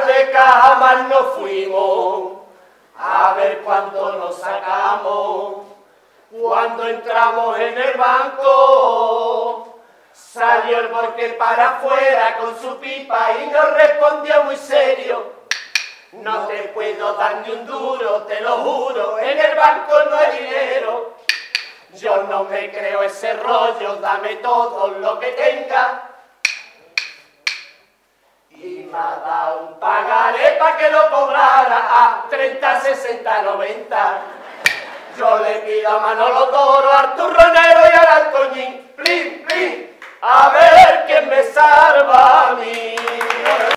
de camas nos fuimos a ver cuánto nos sacamos. Cuando entramos en el banco, salió el Borque para afuera con su pipa y nos respondió muy serio: no te puedo dar ni un duro, te lo juro, en el banco no hay dinero. Yo no me creo ese rollo, dame todo lo que tenga. Y me ha dado un pagaré para que lo cobrara a 30, 60, 90. Yo le pido a Manolo Toro, al Turronero y al Alcoñín, plin, plin, a ver quién me salva a mí.